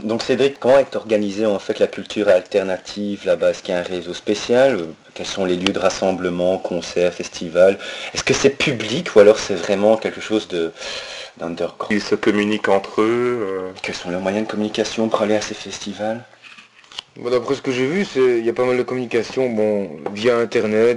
Donc Cédric, comment est organisée en fait la culture alternative là-bas? Est-ce qu'il y a un réseau spécial? Quels sont les lieux de rassemblement, concerts, festivals? Est-ce que c'est public ou alors c'est vraiment quelque chose d'underground? Ils se communiquent entre eux. Quels sont leurs moyens de communication pour aller à ces festivals? Bon, d'après ce que j'ai vu, il y a pas mal de communication, bon, via Internet,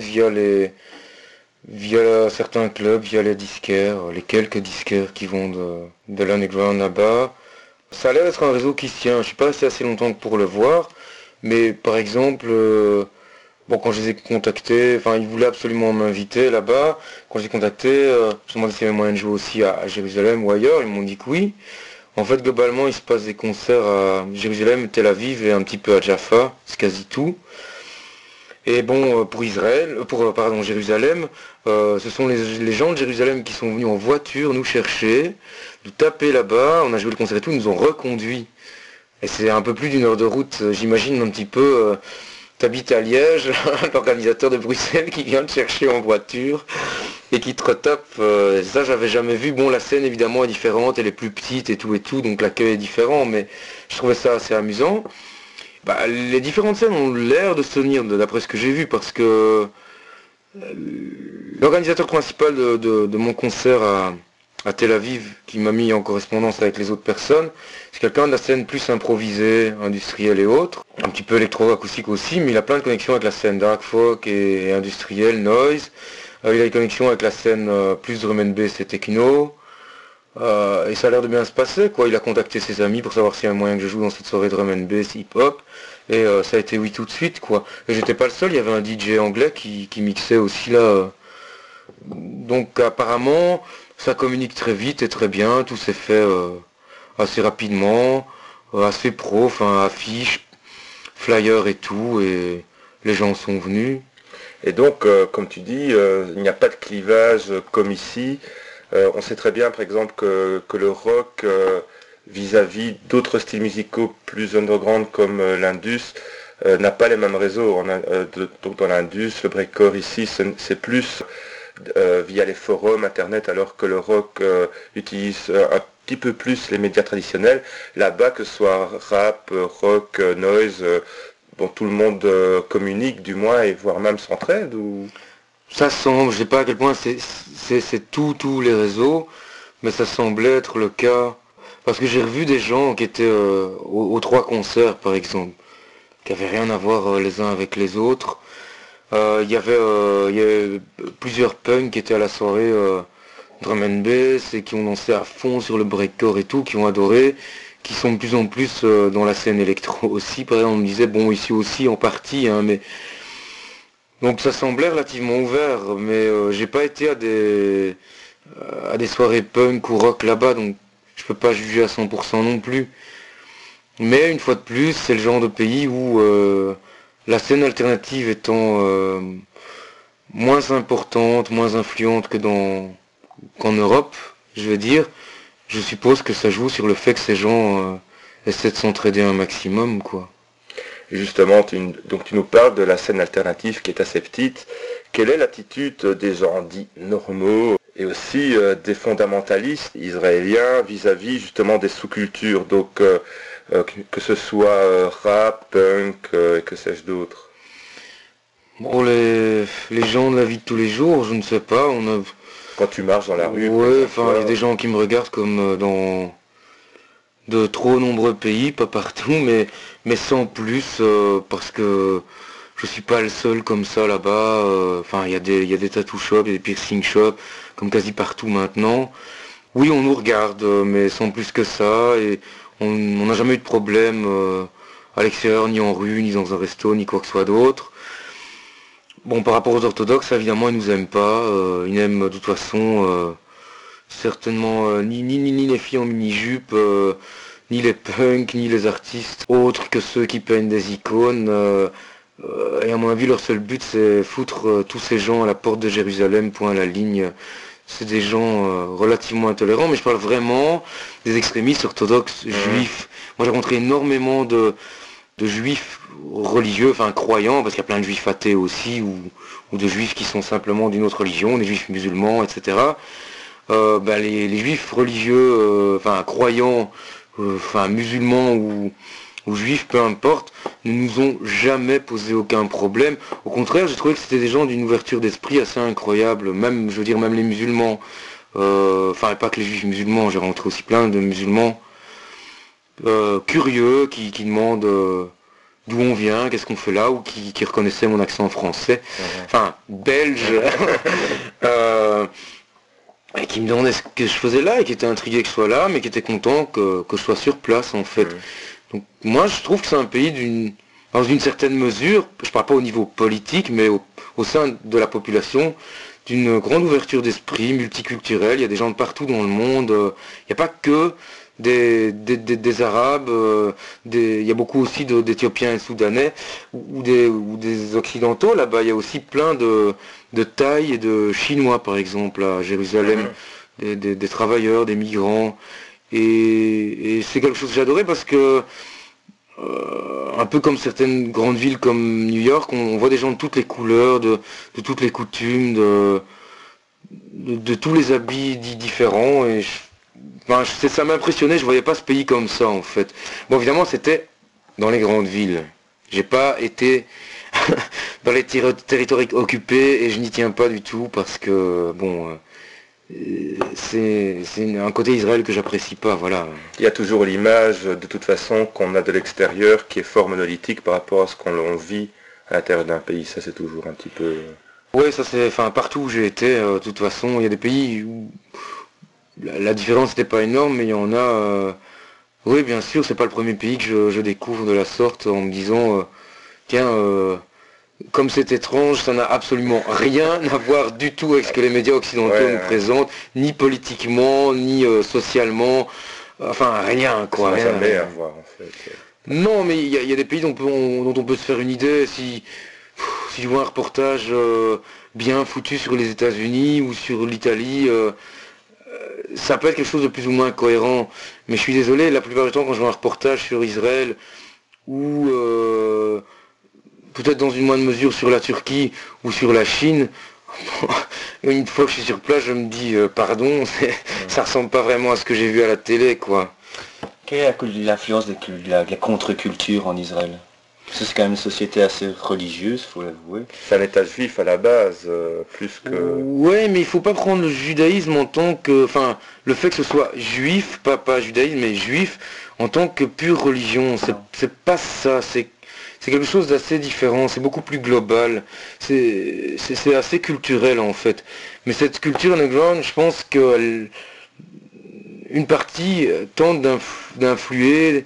via certains clubs, via les disquaires, les quelques disquaires qui vont de l'underground là-bas. Ça a l'air d'être un réseau qui se tient. Je suis pas resté assez longtemps pour le voir, mais par exemple, bon, quand je les ai contactés, enfin, ils voulaient absolument m'inviter là-bas. Quand je les ai contactés, je me demandais s'il y avait moyen de jouer aussi à Jérusalem ou ailleurs. Ils m'ont dit que oui. En fait, globalement, il se passe des concerts à Jérusalem, Tel Aviv et un petit peu à Jaffa, c'est quasi tout. Et bon, pour Jérusalem, ce sont les gens de Jérusalem qui sont venus en voiture nous chercher, nous taper là-bas, on a joué le concert et tout, ils nous ont reconduits. Et c'est un peu plus d'une heure de route, j'imagine un petit peu, t'habites à Liège, l'organisateur de Bruxelles qui vient te chercher en voiture et qui te retape, ça j'avais jamais vu. Bon, la scène évidemment est différente, elle est plus petite et tout, donc l'accueil est différent, mais je trouvais ça assez amusant. Bah, les différentes scènes ont l'air de se tenir d'après ce que j'ai vu, parce que l'organisateur principal de mon concert à Tel Aviv, qui m'a mis en correspondance avec les autres personnes, c'est quelqu'un de la scène plus improvisée, industrielle et autres, un petit peu électro-acoustique aussi, mais il a plein de connexions avec la scène dark folk et industrielle, noise. Il a des connexions avec la scène plus drum and bass et techno. Et ça a l'air de bien se passer, quoi. Il a contacté ses amis pour savoir s'il y a un moyen que je joue dans cette soirée drum and bass hip-hop. Et ça a été oui tout de suite, quoi. Et j'étais pas le seul, il y avait un DJ anglais qui mixait aussi là. Donc apparemment, ça communique très vite et très bien. Tout s'est fait assez rapidement, assez pro, enfin affiches, flyers et tout. Et les gens sont venus. Et donc, comme tu dis, il n'y a pas de clivage comme ici. On sait très bien, par exemple, que le rock, vis-à-vis d'autres styles musicaux plus underground comme l'Indus, n'a pas les mêmes réseaux. Donc dans l'Indus, le breakcore ici, c'est plus via les forums, Internet, alors que le rock utilise un petit peu plus les médias traditionnels. Là-bas, que ce soit rap, rock, noise, dont tout le monde communique, du moins, et voire même s'entraide ou... Ça semble, je sais pas à quel point c'est tous les réseaux, mais ça semblait être le cas. Parce que j'ai revu des gens qui étaient aux trois concerts, par exemple, qui avaient rien à voir les uns avec les autres. Il y avait plusieurs punks qui étaient à la soirée drum and bass et qui ont dansé à fond sur le breakcore et tout, qui ont adoré, qui sont de plus en plus dans la scène électro aussi. Par exemple, on me disait, bon, ici aussi en partie, hein, mais... Donc ça semblait relativement ouvert, mais j'ai pas été à des soirées punk ou rock là-bas, donc je peux pas juger à 100% non plus. Mais une fois de plus, c'est le genre de pays où la scène alternative étant moins importante, moins influente qu'en Europe, je veux dire, je suppose que ça joue sur le fait que ces gens essaient de s'entraider un maximum, quoi. Et justement, donc tu nous parles de la scène alternative qui est assez petite. Quelle est l'attitude des gens dits normaux et aussi des fondamentalistes israéliens vis-à-vis justement des sous-cultures, donc que ce soit rap, punk, que sais-je d'autre? Bon, les gens de la vie de tous les jours, je ne sais pas, Quand tu marches dans la rue, ouais, enfin, il y a des gens qui me regardent comme dans de trop nombreux pays, pas partout, mais sans plus, parce que je suis pas le seul comme ça là-bas. Enfin, il y a des tattoo shops, il y a des piercing shops, comme quasi partout maintenant. Oui, on nous regarde, mais sans plus que ça, et on n'a jamais eu de problème à l'extérieur, ni en rue, ni dans un resto, ni quoi que ce soit d'autre. Bon, par rapport aux orthodoxes, évidemment, ils nous aiment pas. Ils n'aiment de toute façon certainement ni les filles en mini-jupe, ni les punks, ni les artistes autres que ceux qui peignent des icônes. Et à mon avis, leur seul but, c'est foutre tous ces gens à la porte de Jérusalem, point à la ligne. C'est des gens relativement intolérants, mais je parle vraiment des extrémistes orthodoxes juifs. Moi, j'ai rencontré énormément de juifs religieux, enfin croyants, parce qu'il y a plein de juifs athées aussi, ou de juifs qui sont simplement d'une autre religion, des juifs musulmans, etc. Les juifs religieux, enfin croyants, enfin musulmans ou juifs, peu importe, ne nous ont jamais posé aucun problème. Au contraire, j'ai trouvé que c'était des gens d'une ouverture d'esprit assez incroyable, même, je veux dire, même les musulmans, enfin pas que les juifs musulmans, j'ai rencontré aussi plein de musulmans curieux qui demandent d'où on vient, qu'est-ce qu'on fait là, ou qui reconnaissaient mon accent français, enfin belge, euh, et qui me demandaient ce que je faisais là, et qui étaient intrigués que je sois là, mais qui étaient contents que je sois sur place en fait. Donc moi je trouve que c'est un pays dans une certaine mesure, je parle pas au niveau politique, mais au sein de la population, d'une grande ouverture d'esprit, multiculturelle. Il y a des gens de partout dans le monde. Il n'y a pas que des Arabes, il y a beaucoup aussi d'Éthiopiens et Soudanais ou des Occidentaux. Là-bas, il y a aussi plein de Thaïs et de Chinois, par exemple, à Jérusalem, des travailleurs, des migrants. Et c'est quelque chose que j'adorais parce que un peu comme certaines grandes villes comme New York, on voit des gens de toutes les couleurs, de toutes les coutumes, de tous les habits différents. Et enfin, ça m'impressionnait, je voyais pas ce pays comme ça en fait. Bon, évidemment, c'était dans les grandes villes. J'ai pas été dans les territoires occupés et je n'y tiens pas du tout parce que, bon, c'est un côté Israël que j'apprécie pas, voilà. Il y a toujours l'image, de toute façon, qu'on a de l'extérieur qui est fort monolithique par rapport à ce qu'on vit à l'intérieur d'un pays. Ça, c'est toujours un petit peu... Ouais, ça c'est, enfin, partout où j'ai été, de toute façon, il y a des pays où la différence n'était pas énorme, mais il y en a... oui, bien sûr, c'est pas le premier pays que je découvre de la sorte en me disant, tiens, comme c'est étrange, ça n'a absolument rien à voir du tout avec ce que les médias occidentaux nous présentent, ni politiquement, ni socialement, enfin rien quoi. Ça n'a Rien, jamais à voir en fait. Non, mais il y a des pays dont on peut se faire une idée si je vois un reportage bien foutu sur les États-Unis ou sur l'Italie. Ça peut être quelque chose de plus ou moins cohérent, mais je suis désolé, la plupart du temps quand je vois un reportage sur Israël ou peut-être dans une moindre mesure sur la Turquie ou sur la Chine, une fois que je suis sur place, je me dis pardon, ça ressemble pas vraiment à ce que j'ai vu à la télé, quoi. Quelle est l'influence de la contre-culture en Israël? Parce que c'est quand même une société assez religieuse, faut l'avouer. C'est un état juif à la base, plus que... Ouais, mais il faut pas prendre le judaïsme en tant que... Enfin, le fait que ce soit juif, pas judaïsme, mais juif, en tant que pure religion. C'est pas ça, c'est quelque chose d'assez différent, c'est beaucoup plus global. C'est assez culturel en fait. Mais cette culture underground, je pense que une partie tente d'influer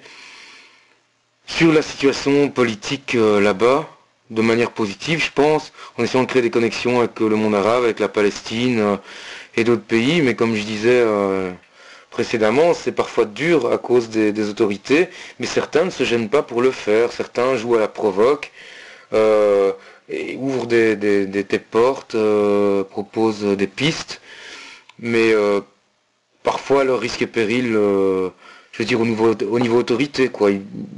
sur la situation politique là-bas, de manière positive, je pense, en essayant de créer des connexions avec le monde arabe, avec la Palestine et d'autres pays, mais comme je disais précédemment, c'est parfois dur à cause des autorités, mais certains ne se gênent pas pour le faire, certains jouent à la provoque, et ouvrent des portes, proposent des pistes, mais parfois leur risque et péril, je veux dire au niveau autorité, quoi.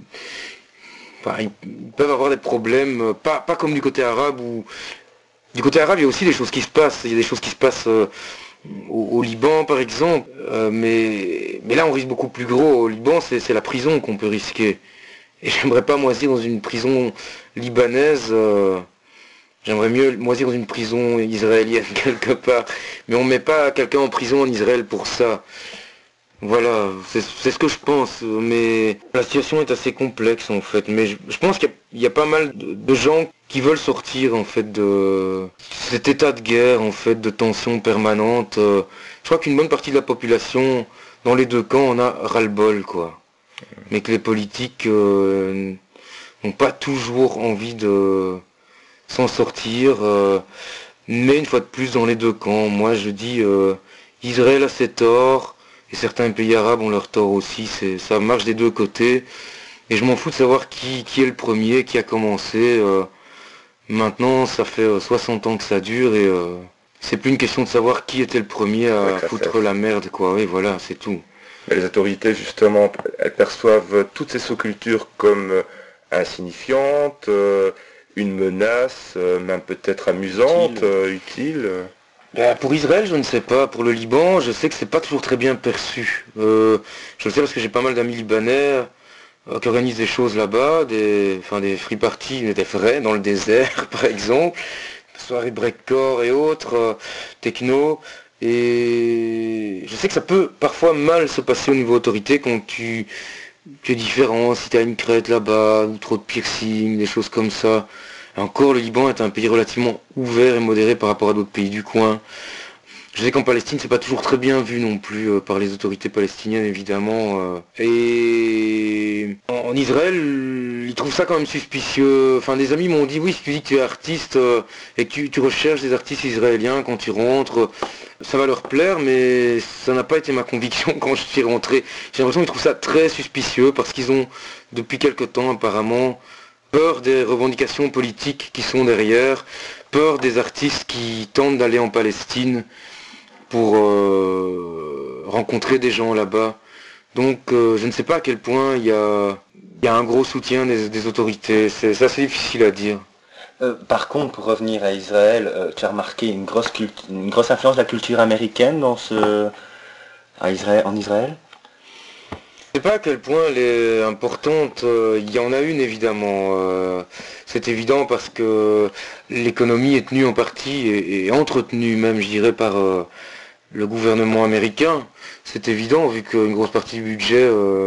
Enfin, ils peuvent avoir des problèmes, pas comme du côté arabe où du côté arabe il y a aussi des choses qui se passent, il y a des choses qui se passent au Liban par exemple, mais là on risque beaucoup plus gros. Au Liban c'est la prison qu'on peut risquer. Et j'aimerais pas moisir dans une prison libanaise, j'aimerais mieux moisir dans une prison israélienne quelque part. Mais on met pas quelqu'un en prison en Israël pour ça. Voilà, c'est ce que je pense, mais la situation est assez complexe en fait, mais je pense qu'il y a pas mal de gens qui veulent sortir en fait de cet état de guerre, en fait, de tension permanente. Je crois qu'une bonne partie de la population, dans les deux camps, en a ras-le-bol, quoi. Mais que les politiques n'ont pas toujours envie de s'en sortir, mais une fois de plus dans les deux camps. Moi je dis, Israël a ses torts, et certains pays arabes ont leur tort aussi, ça marche des deux côtés. Et je m'en fous de savoir qui est le premier, qui a commencé. Maintenant, ça fait 60 ans que ça dure et c'est plus une question de savoir qui était le premier à foutre la merde, quoi. Oui, voilà, c'est tout. Mais les autorités, justement, elles perçoivent toutes ces sous-cultures comme insignifiantes, une menace, même peut-être amusante, utile. Pour Israël, je ne sais pas. Pour le Liban, je sais que c'est pas toujours très bien perçu. Je le sais parce que j'ai pas mal d'amis libanais qui organisent des choses là-bas, des free parties, des vrais, dans le désert, par exemple, soirées breakcore et autres, techno. Et je sais que ça peut parfois mal se passer au niveau autorité quand tu es différent, si tu as une crête là-bas, ou trop de piercing, des choses comme ça. Et encore, le Liban est un pays relativement ouvert et modéré par rapport à d'autres pays du coin. Je sais qu'en Palestine, c'est pas toujours très bien vu non plus par les autorités palestiniennes, évidemment. Et en Israël, ils trouvent ça quand même suspicieux. Enfin, des amis m'ont dit, oui, si tu dis que tu es artiste et que tu recherches des artistes israéliens quand tu rentres, ça va leur plaire, mais ça n'a pas été ma conviction quand je suis rentré. J'ai l'impression qu'ils trouvent ça très suspicieux parce qu'ils ont, depuis quelque temps apparemment, peur des revendications politiques qui sont derrière, peur des artistes qui tentent d'aller en Palestine pour rencontrer des gens là-bas. Donc je ne sais pas à quel point il y a un gros soutien des autorités. C'est assez difficile à dire. Par contre, pour revenir à Israël, tu as remarqué une grosse influence de la culture américaine en Israël? Je ne sais pas à quel point elle est importante. Il y en a une évidemment. C'est évident parce que l'économie est tenue en partie et entretenue même, je dirais, par le gouvernement américain. C'est évident vu qu'une grosse partie du budget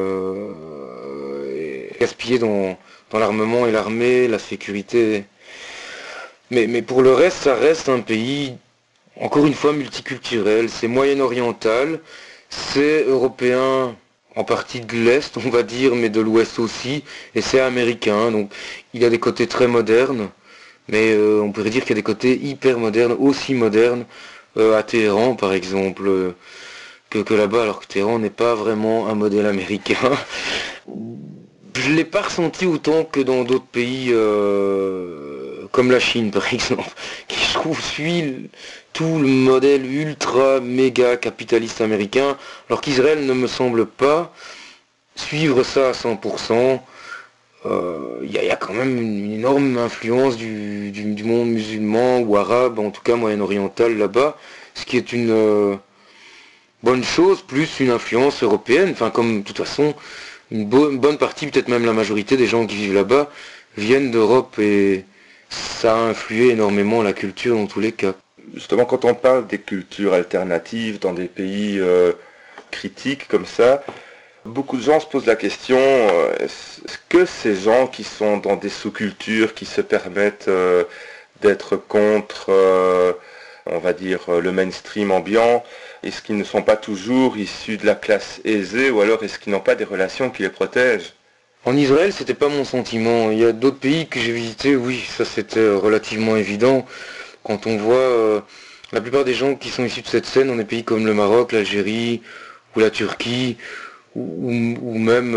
est gaspillée dans l'armement et l'armée, la sécurité. Mais pour le reste, ça reste un pays, encore une fois, multiculturel. C'est moyen-oriental, c'est européen en partie de l'Est, on va dire, mais de l'Ouest aussi, et c'est américain. Donc il a des côtés très modernes, mais on pourrait dire qu'il y a des côtés hyper modernes, aussi modernes, à Téhéran par exemple, que là-bas, alors que Téhéran n'est pas vraiment un modèle américain. Je ne l'ai pas ressenti autant que dans d'autres pays comme la Chine par exemple, qui je trouve suit tout le modèle ultra méga capitaliste américain, alors qu'Israël ne me semble pas suivre ça à 100%. Il y a quand même une énorme influence du monde musulman ou arabe, en tout cas moyen-oriental là-bas, ce qui est une bonne chose, plus une influence européenne, enfin comme de toute façon une bonne partie, peut-être même la majorité des gens qui vivent là-bas viennent d'Europe et ça a influé énormément la culture dans tous les cas. Justement, quand on parle des cultures alternatives dans des pays critiques comme ça, beaucoup de gens se posent la question, est-ce que ces gens qui sont dans des sous-cultures, qui se permettent d'être contre, on va dire, le mainstream ambiant, est-ce qu'ils ne sont pas toujours issus de la classe aisée, ou alors est-ce qu'ils n'ont pas des relations qui les protègent? En Israël, c'était pas mon sentiment. Il y a d'autres pays que j'ai visités, oui, ça c'était relativement évident. Quand on voit la plupart des gens qui sont issus de cette scène dans des pays comme le Maroc, l'Algérie ou la Turquie, ou même,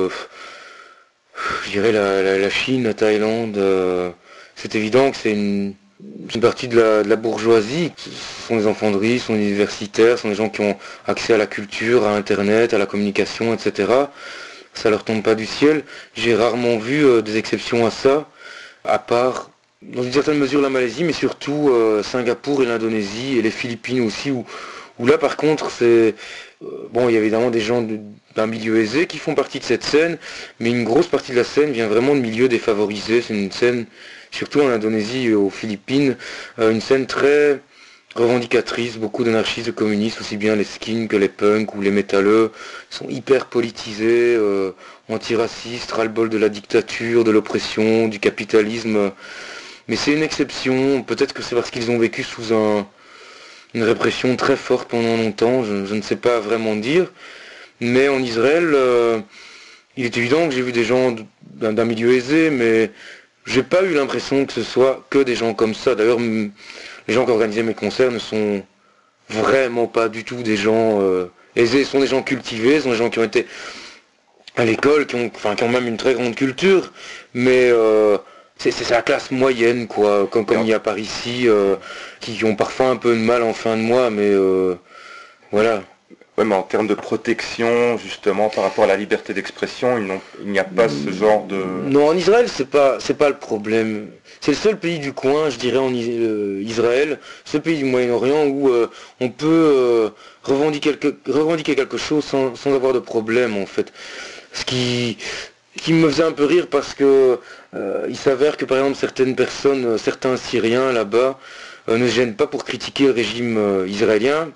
je dirais, la Chine, la Thaïlande, c'est évident que c'est une partie de la bourgeoisie. Ce sont des enfants de riches, ce sont des universitaires, ce sont des gens qui ont accès à la culture, à Internet, à la communication, etc. Ça leur tombe pas du ciel. J'ai rarement vu des exceptions à ça, à part dans une certaine mesure la Malaisie, mais surtout Singapour et l'Indonésie et les Philippines aussi, où là par contre c'est... bon, il y a évidemment des gens d'un milieu aisé qui font partie de cette scène, mais une grosse partie de la scène vient vraiment de milieux défavorisés. C'est une scène, surtout en Indonésie et aux Philippines, une scène très revendicatrice, beaucoup d'anarchistes, de communistes, aussi bien les skins que les punks ou les métalleux, sont hyper politisés, antiracistes, ras-le-bol de la dictature, de l'oppression, du capitalisme. Mais c'est une exception, peut-être que c'est parce qu'ils ont vécu sous une répression très forte pendant longtemps, je ne sais pas vraiment dire. Mais en Israël, il est évident que j'ai vu des gens d'un milieu aisé, mais j'ai pas eu l'impression que ce soit que des gens comme ça. D'ailleurs, les gens qui organisaient mes concerts ne sont vraiment pas du tout des gens aisés, ce sont des gens cultivés, ce sont des gens qui ont été à l'école, qui ont même une très grande culture, mais c'est la classe moyenne, quoi, comme il y a par ici, qui ont parfois un peu de mal en fin de mois, mais voilà. Ouais, mais en termes de protection, justement, par rapport à la liberté d'expression, il n'y a pas ce genre de... Non, en Israël, c'est pas le problème. C'est le seul pays du coin, je dirais, Israël, ce pays du Moyen-Orient où on peut revendiquer quelque chose sans avoir de problème, en fait. Ce qui me faisait un peu rire parce que il s'avère que, par exemple, certaines personnes, certains Syriens là-bas, ne se gênent pas pour critiquer le régime israélien,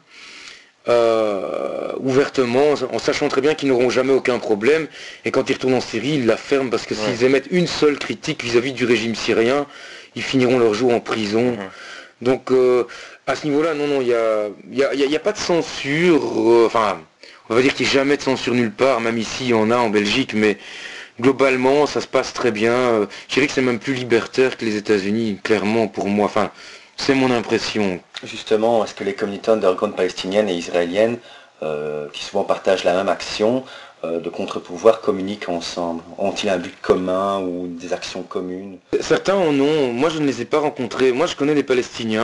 ouvertement, en sachant très bien qu'ils n'auront jamais aucun problème, et quand ils retournent en Syrie, ils la ferment, parce que Ouais. s'ils émettent une seule critique vis-à-vis du régime syrien, ils finiront leur jour en prison. Donc à ce niveau-là, non, il y a pas de censure, enfin, on va dire qu'il n'y a jamais de censure nulle part, même ici il y en a en Belgique, mais globalement ça se passe très bien. Je dirais que c'est même plus libertaire que les États-Unis, clairement pour moi, enfin, c'est mon impression. Justement, est-ce que les communautés underground palestiniennes et israéliennes, qui souvent partagent la même action de contre-pouvoir, communiquent ensemble? Ont-ils un but commun ou des actions communes? Certains en ont, moi je ne les ai pas rencontrés. Moi je connais des Palestiniens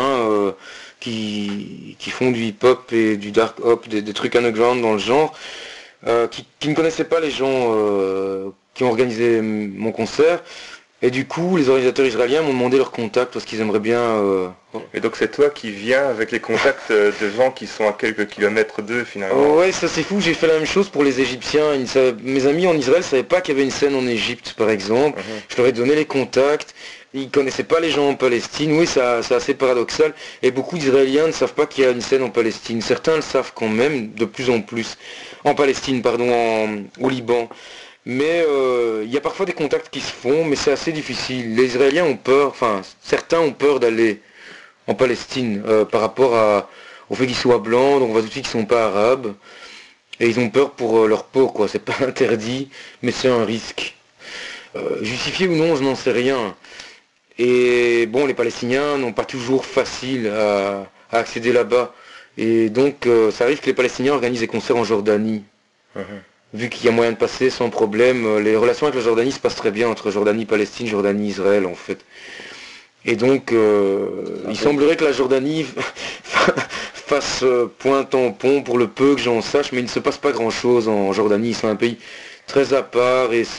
qui font du hip-hop et du dark hop, des trucs underground dans le genre, qui ne connaissaient pas les gens qui ont organisé mon concert. Et du coup, les organisateurs israéliens m'ont demandé leur contact parce qu'ils aimeraient bien... Et donc c'est toi qui viens avec les contacts de gens qui sont à quelques kilomètres d'eux, finalement. Ouais, ça c'est fou, j'ai fait la même chose pour les Égyptiens. Mes amis en Israël ne savaient pas qu'il y avait une scène en Égypte, par exemple. Je leur ai donné les contacts. Ils connaissaient pas les gens en Palestine. Oui, c'est assez paradoxal. Et beaucoup d'Israéliens ne savent pas qu'il y a une scène en Palestine. Certains le savent quand même, de plus en plus. En Palestine, pardon, au Liban. Mais il y a parfois des contacts qui se font, mais c'est assez difficile. Les Israéliens ont peur, enfin, certains ont peur d'aller en Palestine par rapport au fait qu'ils soient blancs, donc on voit tout de suite qu'ils sont pas arabes. Et ils ont peur pour leur peau, quoi. C'est pas interdit, mais c'est un risque. Justifié ou non, je n'en sais rien. Et bon, les Palestiniens n'ont pas toujours facile à accéder là-bas. Et donc, ça arrive que les Palestiniens organisent des concerts en Jordanie. Vu qu'il y a moyen de passer sans problème, les relations avec la Jordanie se passent très bien entre Jordanie, Palestine, Jordanie, Israël, en fait. Et donc, il semblerait que la Jordanie fasse point tampon pour le peu que j'en sache, mais il ne se passe pas grand-chose en Jordanie. C'est un pays très à part et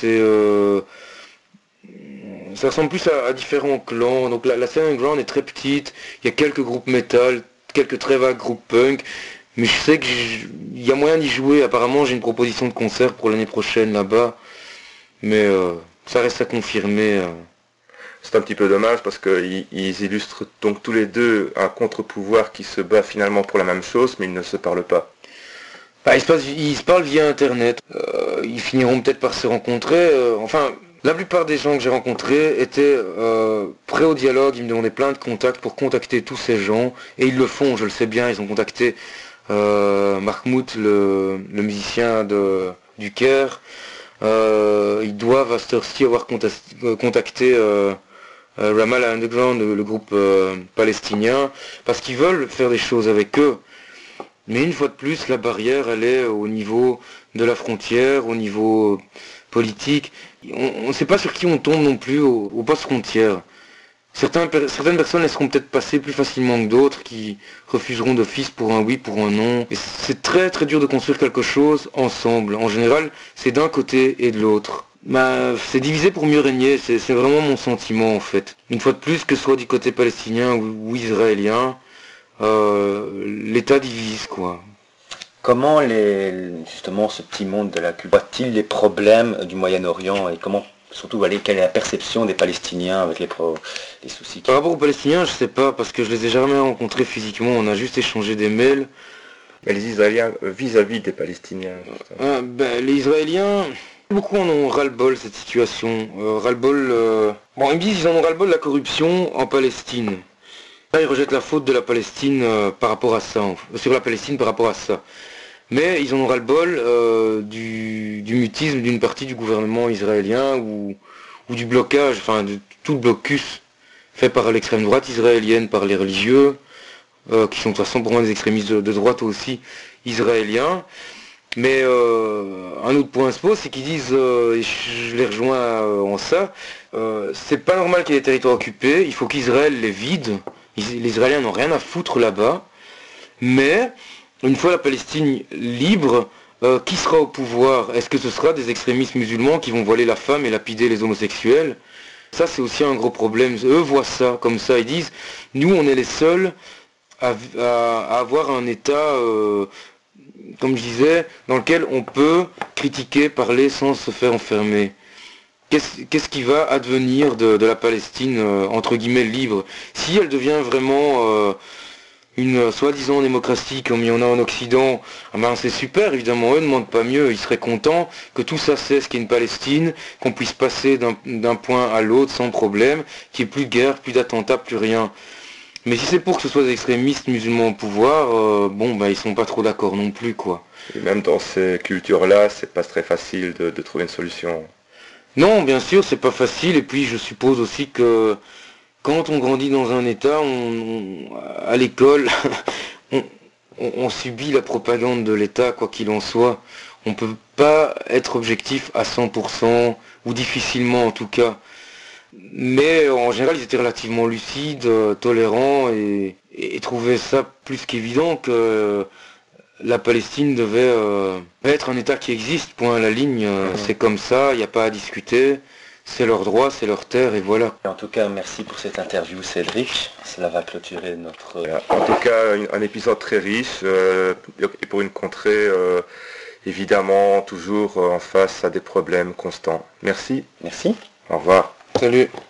ça ressemble plus à différents clans. Donc la scène underground est très petite, il y a quelques groupes metal, quelques très vagues groupes punk, mais je sais qu'il y a moyen d'y jouer. Apparemment j'ai une proposition de concert pour l'année prochaine là-bas, mais ça reste à confirmer. C'est un petit peu dommage parce qu'ils illustrent donc tous les deux un contre-pouvoir qui se bat finalement pour la même chose, mais ils ne se parlent pas. Bah, ils se parlent via Internet. Ils finiront peut-être par se rencontrer. Enfin, la plupart des gens que j'ai rencontrés étaient prêts au dialogue. Ils me demandaient plein de contacts pour contacter tous ces gens. Et ils le font, je le sais bien. Ils ont contacté Mahmoud, le musicien du Caire. Ils doivent à cette heure-ci avoir contacté Ramallah Underground, le groupe palestinien, parce qu'ils veulent faire des choses avec eux. Mais une fois de plus, la barrière, elle est au niveau de la frontière, au niveau politique. On ne sait pas sur qui on tombe non plus au poste frontière. Certaines personnes laisseront peut-être passer plus facilement que d'autres, qui refuseront d'office pour un oui, pour un non. Et c'est très très dur de construire quelque chose ensemble. En général, c'est d'un côté et de l'autre. C'est divisé pour mieux régner, c'est vraiment mon sentiment en fait. Une fois de plus, que ce soit du côté palestinien ou israélien, l'État divise quoi. Comment justement ce petit monde de la culture voit-il les problèmes du Moyen-Orient et comment surtout quelle est la perception des Palestiniens avec les soucis Par rapport aux Palestiniens, je sais pas, parce que je les ai jamais rencontrés physiquement, on a juste échangé des mails. Mais les Israéliens vis-à-vis des Palestiniens. Les Israéliens, beaucoup en ont ras-le-bol cette situation. Ras-le-bol. Bon, ils me disent qu'ils en ont ras-le-bol de la corruption en Palestine. Là, ils rejettent la faute de la Palestine par rapport à ça, sur la Palestine par rapport à ça. Mais ils en ont ras-le-bol du mutisme d'une partie du gouvernement israélien ou du blocage, enfin de tout le blocus fait par l'extrême droite israélienne, par les religieux, qui sont de toute façon pour moi des extrémistes de droite aussi israéliens. Mais un autre point se pose, c'est qu'ils disent, et je les rejoins en ça, c'est pas normal qu'il y ait des territoires occupés, il faut qu'Israël les vide. Les Israéliens n'ont rien à foutre là-bas, mais une fois la Palestine libre, qui sera au pouvoir? Est-ce que ce sera des extrémistes musulmans qui vont voiler la femme et lapider les homosexuels? Ça, c'est aussi un gros problème. Eux voient ça comme ça. Ils disent, nous, on est les seuls à avoir un État, comme je disais, dans lequel on peut critiquer, parler sans se faire enfermer. Qu'est-ce qui va advenir de la Palestine, entre guillemets, libre? Si elle devient vraiment une soi-disant démocratie comme il y en a en Occident, ah ben c'est super, évidemment, eux ne demandent pas mieux, ils seraient contents que tout ça cesse, qu'il y ait une Palestine, qu'on puisse passer d'un point à l'autre sans problème, qu'il n'y ait plus de guerre, plus d'attentats, plus rien. Mais si c'est pour que ce soit des extrémistes musulmans au pouvoir, bon, bah ils sont pas trop d'accord non plus, quoi. Et même dans ces cultures-là, c'est pas très facile de trouver une solution. Non, bien sûr, c'est pas facile, et puis je suppose aussi que quand on grandit dans un État, à l'école, on, on subit la propagande de l'État, quoi qu'il en soit. On peut pas être objectif à 100%, ou difficilement en tout cas. Mais en général, ils étaient relativement lucides, tolérants, et trouvaient ça plus qu'évident que la Palestine devait être un État qui existe, point à la ligne. C'est comme ça, il n'y a pas à discuter. C'est leur droit, c'est leur terre, et voilà. En tout cas, merci pour cette interview, Cédric. Cela va clôturer notre... En tout cas, un épisode très riche, et pour une contrée, évidemment, toujours en face à des problèmes constants. Merci. Merci. Au revoir. Salut.